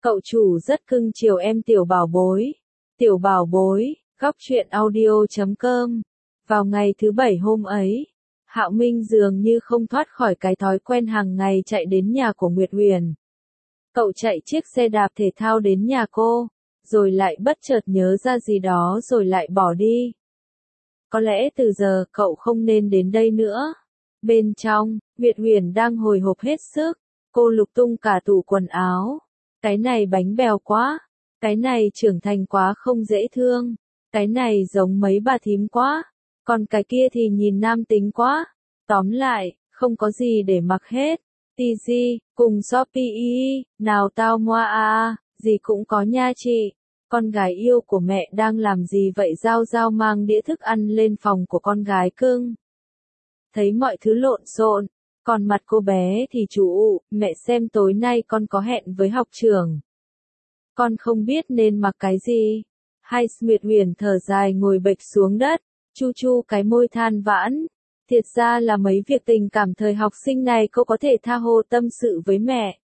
Cậu chủ rất cưng chiều em tiểu bảo bối. Tiểu bảo bối, góc truyện audio.com. Vào ngày thứ bảy hôm ấy, Hạo Minh dường như không thoát khỏi cái thói quen hàng ngày chạy đến nhà của Nguyệt Huyền. Cậu chạy chiếc xe đạp thể thao đến nhà cô, rồi lại bất chợt nhớ ra gì đó rồi lại bỏ đi. Có lẽ từ giờ cậu không nên đến đây nữa. Bên trong, Nguyệt Huyền đang hồi hộp hết sức, cô lục tung cả tủ quần áo. Cái này bánh bèo quá, cái này trưởng thành quá không dễ thương, cái này giống mấy bà thím quá, còn cái kia thì nhìn nam tính quá. Tóm lại, không có gì để mặc hết. TG, cùng Shopee, nào tao moa gì cũng có nha chị. Con gái yêu của mẹ đang làm gì vậy? Giao Giao mang đĩa thức ăn lên phòng của con gái cưng. Thấy mọi thứ lộn xộn, còn mặt cô bé thì chủ, mẹ xem tối nay con có hẹn với học trưởng. Con không biết nên mặc cái gì. Hai Nguyệt Huyền thở dài ngồi bệt xuống đất, chu chu cái môi than vãn. Thiệt ra là mấy việc tình cảm thời học sinh này cô có thể tha hồ tâm sự với mẹ.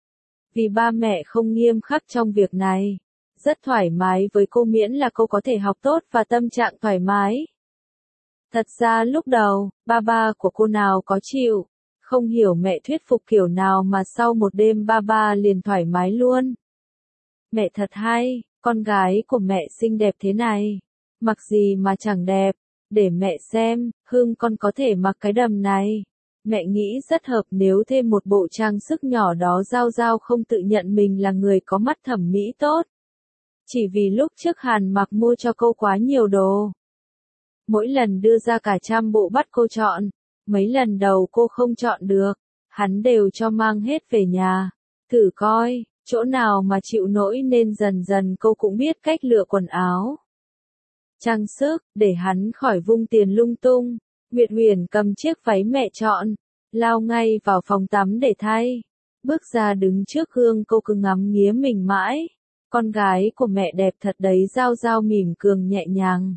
Vì ba mẹ không nghiêm khắc trong việc này. Rất thoải mái với cô miễn là cô có thể học tốt và tâm trạng thoải mái. Thật ra lúc đầu, ba của cô nào có chịu, không hiểu mẹ thuyết phục kiểu nào mà sau một đêm ba liền thoải mái luôn. Mẹ thật hay, con gái của mẹ xinh đẹp thế này, mặc gì mà chẳng đẹp, để mẹ xem, Hương con có thể mặc cái đầm này. Mẹ nghĩ rất hợp nếu thêm một bộ trang sức nhỏ đó. Giao Giao không tự nhận mình là người có mắt thẩm mỹ tốt. Chỉ vì lúc trước Hàn Mặc mua cho cô quá nhiều đồ. Mỗi lần đưa ra cả trăm bộ bắt cô chọn, mấy lần đầu cô không chọn được, hắn đều cho mang hết về nhà, thử coi, chỗ nào mà chịu nổi nên dần dần cô cũng biết cách lựa quần áo. Trang sức, để hắn khỏi vung tiền lung tung, Nguyệt Huyền cầm chiếc váy mẹ chọn, lao ngay vào phòng tắm để thay. Bước ra đứng trước gương cô cứ ngắm nghía mình mãi, con gái của mẹ đẹp thật đấy. Giao Giao mỉm cười nhẹ nhàng.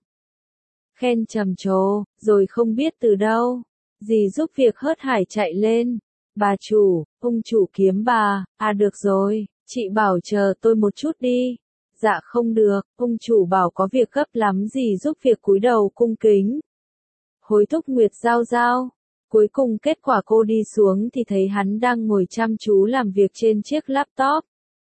Khen trầm trồ, rồi không biết từ đâu, dì giúp việc hớt hải chạy lên. Bà chủ, ông chủ kiếm bà, được rồi, chị bảo chờ tôi một chút đi. Dạ không được, ông chủ bảo có việc gấp lắm. Dì giúp việc cúi đầu cung kính. Hối thúc Nguyệt Giao Giao. Cuối cùng kết quả cô đi xuống thì thấy hắn đang ngồi chăm chú làm việc trên chiếc laptop.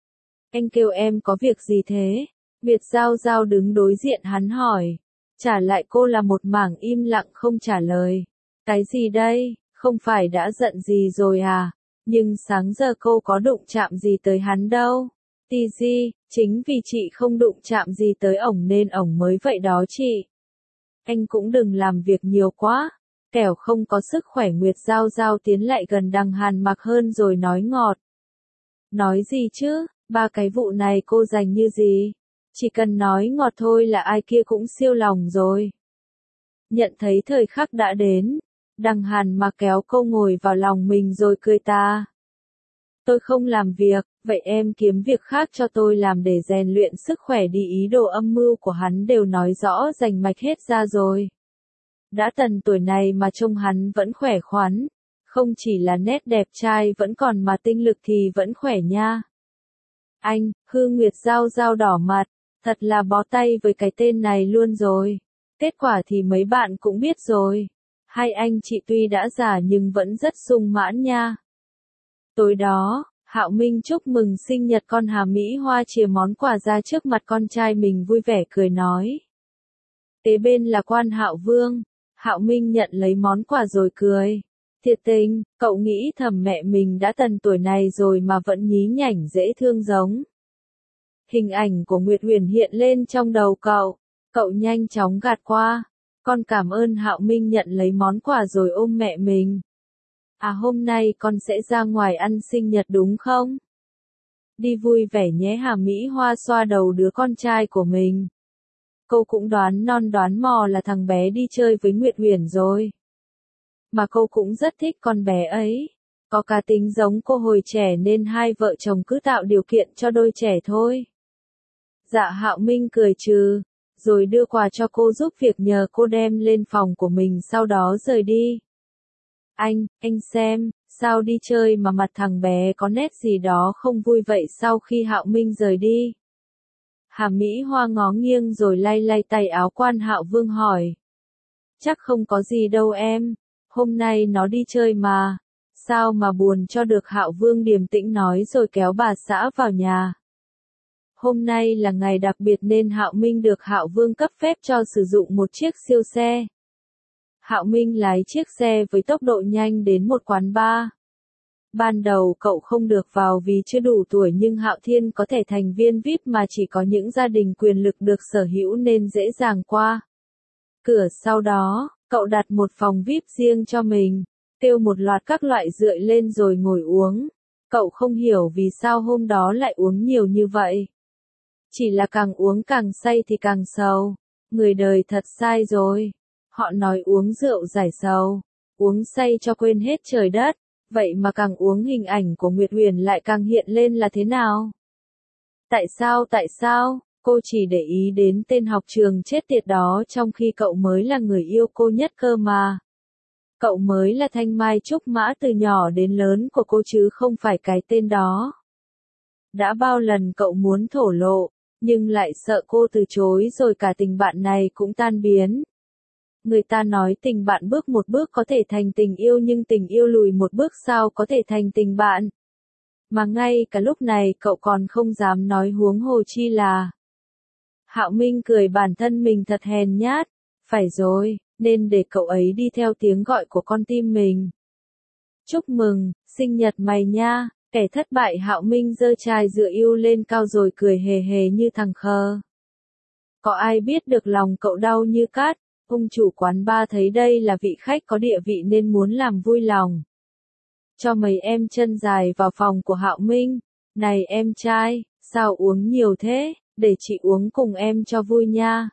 Anh kêu em có việc gì thế? Nguyệt Giao Giao đứng đối diện hắn hỏi. Trả lại cô là một mảng im lặng không trả lời. Cái gì đây, không phải đã giận gì rồi à? Nhưng sáng giờ cô có đụng chạm gì tới hắn đâu. TG, chính vì chị không đụng chạm gì tới ổng nên ổng mới vậy đó chị. Anh cũng đừng làm việc nhiều quá, kẻo không có sức khỏe. Nguyệt Giao Giao tiến lại gần đằng Hàn Mặc hơn rồi nói ngọt. Nói gì chứ, ba cái vụ này cô dành như gì? Chỉ cần nói ngọt thôi là ai kia cũng siêu lòng rồi. Nhận thấy thời khắc đã đến, đằng Hàn Mặc kéo cô ngồi vào lòng mình rồi cười ta. Tôi không làm việc, vậy em kiếm việc khác cho tôi làm để rèn luyện sức khỏe đi. Ý đồ âm mưu của hắn đều nói rõ rành mạch hết ra rồi. Đã tần tuổi này mà trông hắn vẫn khỏe khoắn, không chỉ là nét đẹp trai vẫn còn mà tinh lực thì vẫn khỏe nha. Anh, Hư Nguyệt Giao Giao đỏ mặt, thật là bó tay với cái tên này luôn rồi. Kết quả thì mấy bạn cũng biết rồi. Hai anh chị tuy đã già nhưng vẫn rất sung mãn nha. Tối đó, Hạo Minh chúc mừng sinh nhật con Hà Mỹ Hoa chìa món quà ra trước mặt con trai mình vui vẻ cười nói. Kế bên là Quan Hạo Vương, Hạo Minh nhận lấy món quà rồi cười. Thiệt tình, cậu nghĩ thầm mẹ mình đã tần tuổi này rồi mà vẫn nhí nhảnh dễ thương giống. Hình ảnh của Nguyệt Huyền hiện lên trong đầu cậu nhanh chóng gạt qua. Con cảm ơn. Hạo Minh nhận lấy món quà rồi ôm mẹ mình. Hôm nay con sẽ ra ngoài ăn sinh nhật đúng không? Đi vui vẻ nhé. Hà Mỹ Hoa xoa đầu đứa con trai của mình. Cô cũng đoán non đoán mò là thằng bé đi chơi với Nguyệt Huyền rồi. Mà cô cũng rất thích con bé ấy. Có cá tính giống cô hồi trẻ nên hai vợ chồng cứ tạo điều kiện cho đôi trẻ thôi. Dạ. Hạo Minh cười trừ, rồi đưa quà cho cô giúp việc nhờ cô đem lên phòng của mình sau đó rời đi. Anh Sao đi chơi mà mặt thằng bé có nét gì đó không vui vậy sau khi Hạo Minh rời đi? Hà Mỹ Hoa ngó nghiêng rồi lay lay tay áo Quan Hạo Vương hỏi. Chắc không có gì đâu em, hôm nay nó đi chơi mà, sao mà buồn cho được. Hạo Vương điềm tĩnh nói rồi kéo bà xã vào nhà. Hôm nay là ngày đặc biệt nên Hạo Minh được Hạo Vương cấp phép cho sử dụng một chiếc siêu xe. Hạo Minh lái chiếc xe với tốc độ nhanh đến một quán bar. Ban đầu cậu không được vào vì chưa đủ tuổi nhưng Hạo Thiên có thể thành viên VIP mà chỉ có những gia đình quyền lực được sở hữu nên dễ dàng qua cửa. Sau đó, cậu đặt một phòng VIP riêng cho mình, kêu một loạt các loại rượu lên rồi ngồi uống. Cậu không hiểu vì sao hôm đó lại uống nhiều như vậy. Chỉ là càng uống càng say thì càng sầu. Người đời thật sai rồi. Họ nói uống rượu giải sầu, uống say cho quên hết trời đất. Vậy mà càng uống hình ảnh của Nguyệt Huyền lại càng hiện lên là thế nào? Tại sao, cô chỉ để ý đến tên học trường chết tiệt đó trong khi cậu mới là người yêu cô nhất cơ mà. Cậu mới là thanh mai trúc mã từ nhỏ đến lớn của cô chứ không phải cái tên đó. Đã bao lần cậu muốn thổ lộ, nhưng lại sợ cô từ chối rồi cả tình bạn này cũng tan biến. Người ta nói tình bạn bước một bước có thể thành tình yêu nhưng tình yêu lùi một bước sao có thể thành tình bạn. Mà ngay cả lúc này cậu còn không dám nói huống hồ chi là. Hạo Minh cười bản thân mình thật hèn nhát. Phải rồi, nên để cậu ấy đi theo tiếng gọi của con tim mình. Chúc mừng, sinh nhật mày nha. Kẻ thất bại Hạo Minh giơ chai rượu yêu lên cao rồi cười hề hề như thằng khờ. Có ai biết được lòng cậu đau như cát. Ông chủ quán bar thấy đây là vị khách có địa vị nên muốn làm vui lòng. Cho mấy em chân dài vào phòng của Hạo Minh. Này em trai, sao uống nhiều thế, để chị uống cùng em cho vui nha.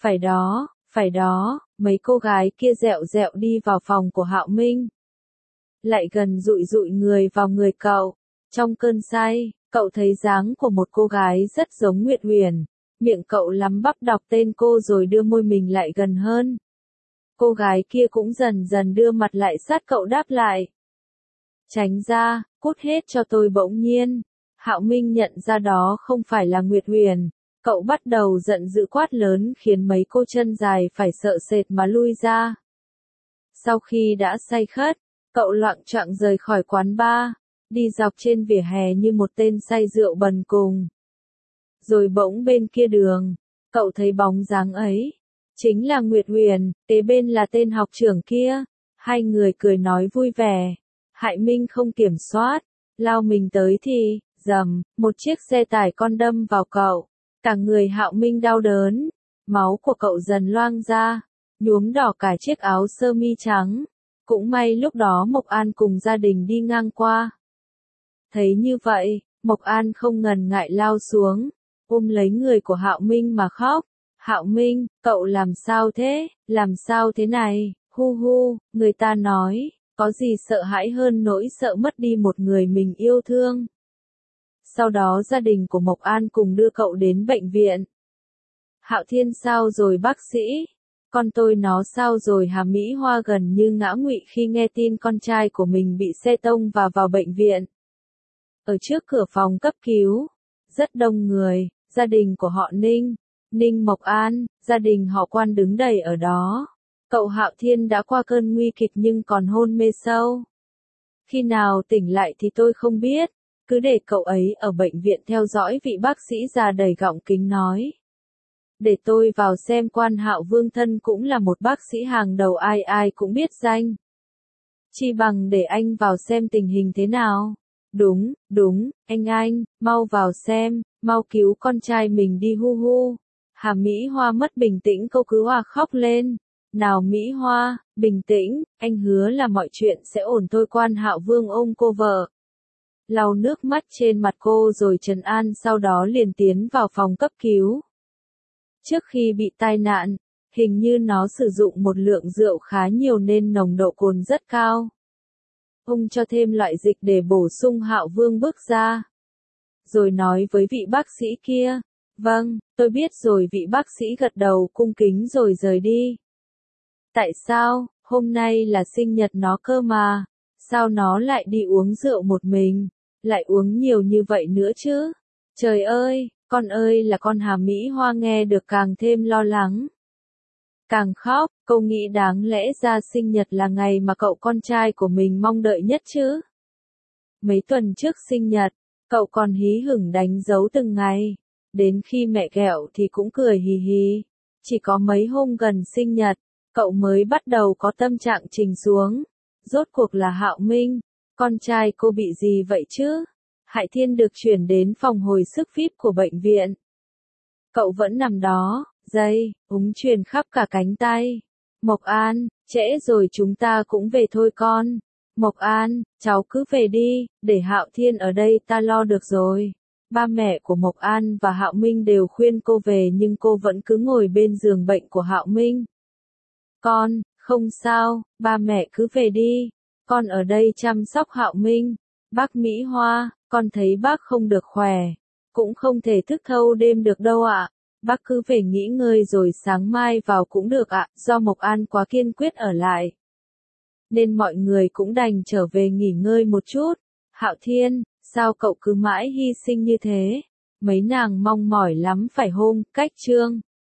Phải đó, mấy cô gái kia dẹo dẹo đi vào phòng của Hạo Minh. Lại gần dụi dụi người vào người cậu. Trong cơn say, cậu thấy dáng của một cô gái rất giống Nguyệt Huyền. Miệng cậu lắm bắp đọc tên cô rồi đưa môi mình lại gần hơn. Cô gái kia cũng dần dần đưa mặt lại sát cậu đáp lại. Tránh ra, cút hết cho tôi. Bỗng nhiên, Hạo Minh nhận ra đó không phải là Nguyệt Huyền. Cậu bắt đầu giận dữ quát lớn khiến mấy cô chân dài phải sợ sệt mà lui ra. Sau khi đã say khất, cậu loạng choạng rời khỏi quán bar, đi dọc trên vỉa hè như một tên say rượu bần cùng. Rồi bỗng bên kia đường, cậu thấy bóng dáng ấy. Chính là Nguyệt Huyền, kế bên là tên học trưởng kia. Hai người cười nói vui vẻ. Hạo Minh không kiểm soát, lao mình tới thì, rầm, một chiếc xe tải con đâm vào cậu. Cả người Hạo Minh đau đớn, máu của cậu dần loang ra, nhuốm đỏ cả chiếc áo sơ mi trắng. Cũng may lúc đó Mộc An cùng gia đình đi ngang qua. Thấy như vậy, Mộc An không ngần ngại lao xuống, ôm lấy người của Hạo Minh mà khóc. Hạo Minh, cậu làm sao thế, làm sao thế này, hu hu, người ta nói, có gì sợ hãi hơn nỗi sợ mất đi một người mình yêu thương. Sau đó gia đình của Mộc An cùng đưa cậu đến bệnh viện. Hạo Thiên sao rồi bác sĩ? Con tôi nó sao rồi? Hà Mỹ Hoa gần như ngã ngụy khi nghe tin con trai của mình bị xe tông và vào bệnh viện. Ở trước cửa phòng cấp cứu, rất đông người, gia đình của họ Ninh Mộc An, gia đình họ Quan đứng đầy ở đó. Cậu Hạo Thiên đã qua cơn nguy kịch nhưng còn hôn mê sâu. Khi nào tỉnh lại thì tôi không biết, cứ để cậu ấy ở bệnh viện theo dõi. Vị bác sĩ già đầy gọng kính nói. Để tôi vào xem. Quan Hạo Vương thân cũng là một bác sĩ hàng đầu ai ai cũng biết danh. Chi bằng để anh vào xem tình hình thế nào. Đúng, anh, mau vào xem, mau cứu con trai mình đi hu hu. Hà Mỹ Hoa mất bình tĩnh cô cứ hòa khóc lên. Nào Mỹ Hoa, bình tĩnh, anh hứa là mọi chuyện sẽ ổn thôi. Quan Hạo Vương ôm cô vợ, lau nước mắt trên mặt cô rồi trấn an, sau đó liền tiến vào phòng cấp cứu. Trước khi bị tai nạn, hình như nó sử dụng một lượng rượu khá nhiều nên nồng độ cồn rất cao. Ông cho thêm loại dịch để bổ sung. Hạo Vương bước ra, rồi nói với vị bác sĩ kia. Vâng, tôi biết rồi. Vị bác sĩ gật đầu cung kính rồi rời đi. Tại sao, hôm nay là sinh nhật nó cơ mà. Sao nó lại đi uống rượu một mình, lại uống nhiều như vậy nữa chứ? Trời ơi là con Hà Mỹ Hoa nghe được càng thêm lo lắng. Càng khóc, cô nghĩ đáng lẽ ra sinh nhật là ngày mà cậu con trai của mình mong đợi nhất chứ. Mấy tuần trước sinh nhật, cậu còn hí hửng đánh dấu từng ngày. Đến khi mẹ ghẹo thì cũng cười hì hì. Chỉ có mấy hôm gần sinh nhật, cậu mới bắt đầu có tâm trạng chìm xuống. Rốt cuộc là Hạo Minh, con trai cô bị gì vậy chứ? Hải Thiên được chuyển đến phòng hồi sức VIP của bệnh viện. Cậu vẫn nằm đó, dây, úng truyền khắp cả cánh tay. Mộc An, trễ rồi chúng ta cũng về thôi con. Mộc An, cháu cứ về đi, để Hạo Thiên ở đây ta lo được rồi. Ba mẹ của Mộc An và Hạo Minh đều khuyên cô về nhưng cô vẫn cứ ngồi bên giường bệnh của Hạo Minh. Con, không sao, ba mẹ cứ về đi. Con ở đây chăm sóc Hạo Minh. Bác Mỹ Hoa, con thấy bác không được khỏe. Cũng không thể thức thâu đêm được đâu ạ. Bác cứ về nghỉ ngơi rồi sáng mai vào cũng được ạ. Do Mộc An quá kiên quyết ở lại, nên mọi người cũng đành trở về nghỉ ngơi một chút. Hạo Thiên, sao cậu cứ mãi hy sinh như thế? Mấy nàng mong mỏi lắm phải không? Cách Trương.